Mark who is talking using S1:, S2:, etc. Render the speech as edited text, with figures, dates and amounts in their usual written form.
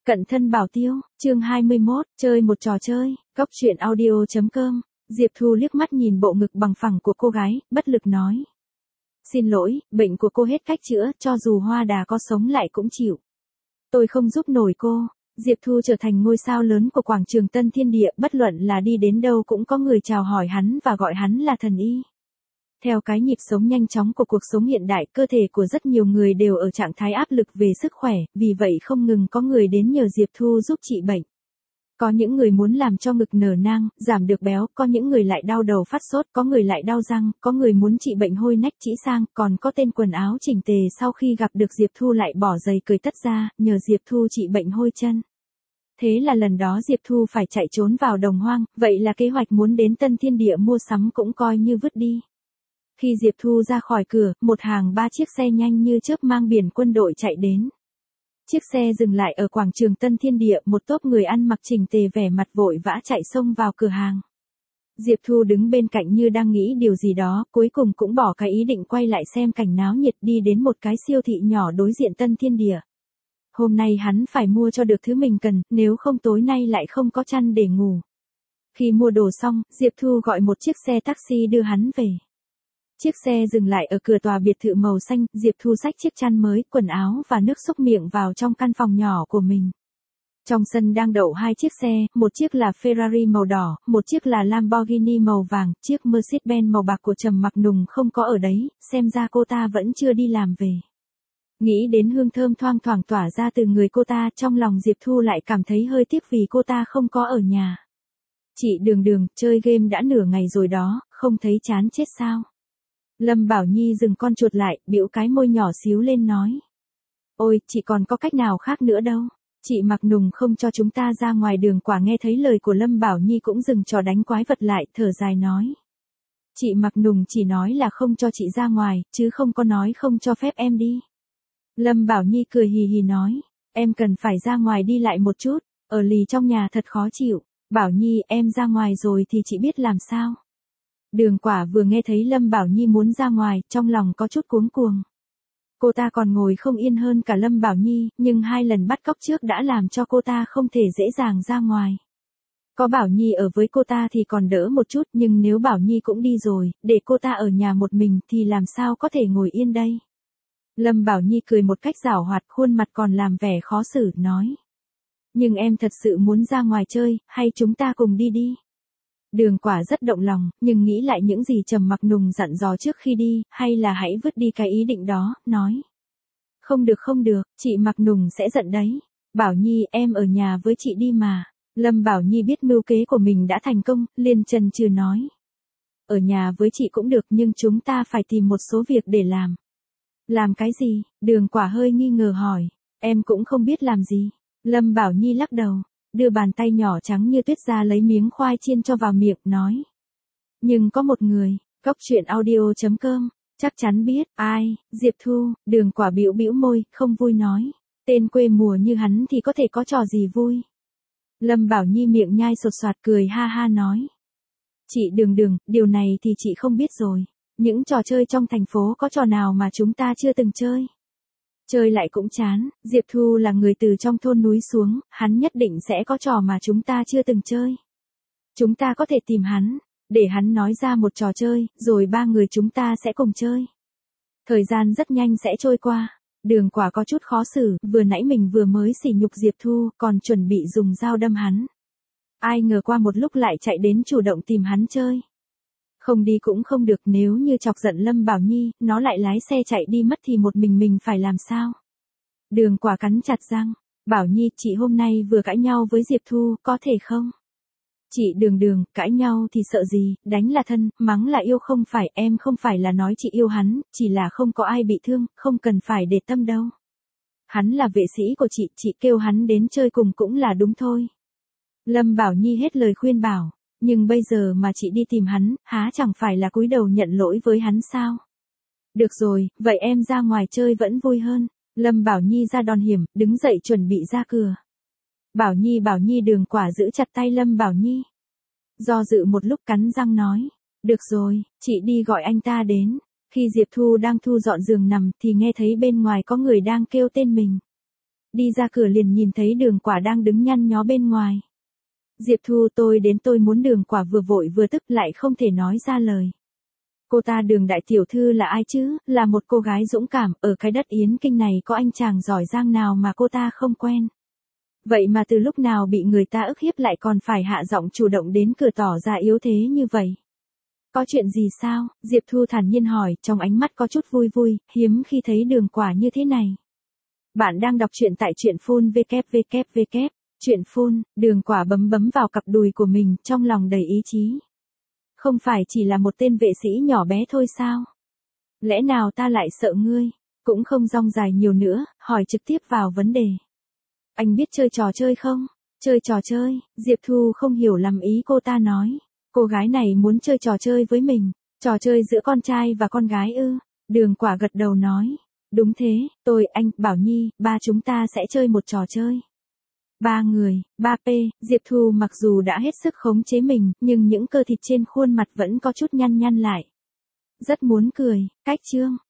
S1: Cận thân bảo tiêu, chương 21, chơi một trò chơi, Cóc truyện audio.com. Diệp Thu liếc mắt nhìn bộ ngực bằng phẳng của cô gái, bất lực nói. Xin lỗi, bệnh của cô hết cách chữa, cho dù Hoa Đà có sống lại cũng chịu. Tôi không giúp nổi cô. Diệp Thu trở thành ngôi sao lớn của quảng trường Tân Thiên Địa, bất luận là đi đến đâu cũng có người chào hỏi hắn và gọi hắn là thần y. Theo cái nhịp sống nhanh chóng của cuộc sống hiện đại, cơ thể của rất nhiều người đều ở trạng thái áp lực về sức khỏe, vì vậy không ngừng có người đến nhờ Diệp Thu giúp trị bệnh. Có những người muốn làm cho ngực nở nang, giảm được béo, có những người lại đau đầu phát sốt, có người lại đau răng, có người muốn trị bệnh hôi nách trĩ sang, còn có tên quần áo chỉnh tề sau khi gặp được Diệp Thu lại bỏ giày cởi tất ra, nhờ Diệp Thu trị bệnh hôi chân. Thế là lần đó Diệp Thu phải chạy trốn vào đồng hoang, vậy là kế hoạch muốn đến Tân Thiên Địa mua sắm cũng coi như vứt đi. Khi Diệp Thu ra khỏi cửa, một hàng 3 chiếc xe nhanh như chớp mang biển quân đội chạy đến. Chiếc xe dừng lại ở quảng trường Tân Thiên Địa, một tốp người ăn mặc chỉnh tề vẻ mặt vội vã chạy xông vào cửa hàng. Diệp Thu đứng bên cạnh như đang nghĩ điều gì đó, cuối cùng cũng bỏ cái ý định quay lại xem cảnh náo nhiệt, đi đến một cái siêu thị nhỏ đối diện Tân Thiên Địa. Hôm nay hắn phải mua cho được thứ mình cần, nếu không tối nay lại không có chăn để ngủ. Khi mua đồ xong, Diệp Thu gọi một chiếc xe taxi đưa hắn về. Chiếc xe dừng lại ở cửa tòa biệt thự màu xanh, Diệp Thu xách chiếc chăn mới, quần áo và nước xúc miệng vào trong căn phòng nhỏ của mình. Trong sân đang đậu 2 chiếc xe, một chiếc là Ferrari màu đỏ, một chiếc là Lamborghini màu vàng, chiếc Mercedes-Benz màu bạc của Trầm Mặc Nùng không có ở đấy, xem ra cô ta vẫn chưa đi làm về. Nghĩ đến hương thơm thoang thoảng tỏa ra từ người cô ta, trong lòng Diệp Thu lại cảm thấy hơi tiếc vì cô ta không có ở nhà. Chị Đường, chơi game đã nửa ngày rồi đó, không thấy chán chết sao? Lâm Bảo Nhi dừng con chuột lại, bĩu cái môi nhỏ xíu lên nói. Ôi, chị còn có cách nào khác nữa đâu. Chị Mặc Nùng không cho chúng ta ra ngoài đường. Quả nghe thấy lời của Lâm Bảo Nhi cũng dừng trò đánh quái vật lại, thở dài nói. Chị Mặc Nùng chỉ nói là không cho chị ra ngoài, chứ không có nói không cho phép em đi. Lâm Bảo Nhi cười hì hì nói. Em cần phải ra ngoài đi lại một chút, ở lì trong nhà thật khó chịu. Bảo Nhi, em ra ngoài rồi thì chị biết làm sao. Đường Quả vừa nghe thấy Lâm Bảo Nhi muốn ra ngoài, trong lòng có chút cuống cuồng. Cô ta còn ngồi không yên hơn cả Lâm Bảo Nhi, nhưng 2 lần bắt cóc trước đã làm cho cô ta không thể dễ dàng ra ngoài. Có Bảo Nhi ở với cô ta thì còn đỡ một chút, nhưng nếu Bảo Nhi cũng đi rồi, để cô ta ở nhà một mình thì làm sao có thể ngồi yên đây. Lâm Bảo Nhi cười một cách giảo hoạt, khuôn mặt còn làm vẻ khó xử, nói. Nhưng em thật sự muốn ra ngoài chơi, hay chúng ta cùng đi đi. Đường Quả rất động lòng, nhưng nghĩ lại những gì Trầm Mặc Nùng dặn dò trước khi đi, hay là hãy vứt đi cái ý định đó, nói. Không được, chị Mặc Nùng sẽ giận đấy. Bảo Nhi, em ở nhà với chị đi mà. Lâm Bảo Nhi biết mưu kế của mình đã thành công, liền chần chừ nói. Ở nhà với chị cũng được, nhưng chúng ta phải tìm một số việc để làm. Làm cái gì? Đường Quả hơi nghi ngờ hỏi. Em cũng không biết làm gì. Lâm Bảo Nhi lắc đầu. Đưa bàn tay nhỏ trắng như tuyết ra lấy miếng khoai chiên cho vào miệng, nói. Nhưng có một người, Cóc truyện audio.com, chắc chắn biết, ai, Diệp Thu. Đường Quả bĩu môi, không vui nói. Tên quê mùa như hắn thì có thể có trò gì vui. Lâm Bảo Nhi miệng nhai sột soạt cười ha ha nói. Chị Đường, điều này thì chị không biết rồi. Những trò chơi trong thành phố có trò nào mà chúng ta chưa từng chơi. Chơi lại cũng chán, Diệp Thu là người từ trong thôn núi xuống, hắn nhất định sẽ có trò mà chúng ta chưa từng chơi. Chúng ta có thể tìm hắn, để hắn nói ra một trò chơi, rồi 3 người chúng ta sẽ cùng chơi. Thời gian rất nhanh sẽ trôi qua, Đường Quả có chút khó xử, vừa nãy mình vừa mới sỉ nhục Diệp Thu, còn chuẩn bị dùng dao đâm hắn. Ai ngờ qua một lúc lại chạy đến chủ động tìm hắn chơi. Không đi cũng không được, nếu như chọc giận Lâm Bảo Nhi, nó lại lái xe chạy đi mất thì một mình phải làm sao? Đường Quả cắn chặt răng. Bảo Nhi, chị hôm nay vừa cãi nhau với Diệp Thu, có thể không? Chị Đường, cãi nhau thì sợ gì, đánh là thân, mắng là yêu không phải, em không phải là nói chị yêu hắn, chỉ là không có ai bị thương, không cần phải để tâm đâu. Hắn là vệ sĩ của chị kêu hắn đến chơi cùng cũng là đúng thôi. Lâm Bảo Nhi hết lời khuyên bảo. Nhưng bây giờ mà chị đi tìm hắn, há chẳng phải là cúi đầu nhận lỗi với hắn sao? Được rồi, vậy em ra ngoài chơi vẫn vui hơn. Lâm Bảo Nhi ra đòn hiểm, đứng dậy chuẩn bị ra cửa. Bảo Nhi, Đường Quả giữ chặt tay Lâm Bảo Nhi. Do dự một lúc cắn răng nói. Được rồi, chị đi gọi anh ta đến. Khi Diệp Thu đang thu dọn giường nằm thì nghe thấy bên ngoài có người đang kêu tên mình. Đi ra cửa liền nhìn thấy Đường Quả đang đứng nhăn nhó bên ngoài. Diệp Thu, tôi đến, tôi muốn. Đường Quả vừa vội vừa tức lại không thể nói ra lời. Cô ta Đường đại tiểu thư là ai chứ, là một cô gái dũng cảm, ở cái đất Yến Kinh này có anh chàng giỏi giang nào mà cô ta không quen. Vậy mà từ lúc nào bị người ta ức hiếp lại còn phải hạ giọng chủ động đến cửa tỏ ra yếu thế như vậy. Có chuyện gì sao? Diệp Thu thản nhiên hỏi, trong ánh mắt có chút vui vui, hiếm khi thấy Đường Quả như thế này. Bạn đang đọc truyện tại truyện phun www. Truyện phun, Đường Quả bấm vào cặp đùi của mình, trong lòng đầy ý chí. Không phải chỉ là một tên vệ sĩ nhỏ bé thôi sao? Lẽ nào ta lại sợ ngươi? Cũng không rong dài nhiều nữa, hỏi trực tiếp vào vấn đề. Anh biết chơi trò chơi không? Chơi trò chơi, Diệp Thu không hiểu lắm ý cô ta nói. Cô gái này muốn chơi trò chơi với mình, trò chơi giữa con trai và con gái ư? Đường Quả gật đầu nói. Đúng thế, tôi, anh, Bảo Nhi, ba chúng ta sẽ chơi một trò chơi. 3 người, 3P, Diệp Thu mặc dù đã hết sức khống chế mình, nhưng những cơ thịt trên khuôn mặt vẫn có chút nhăn nhăn lại. Rất muốn cười, cách chương.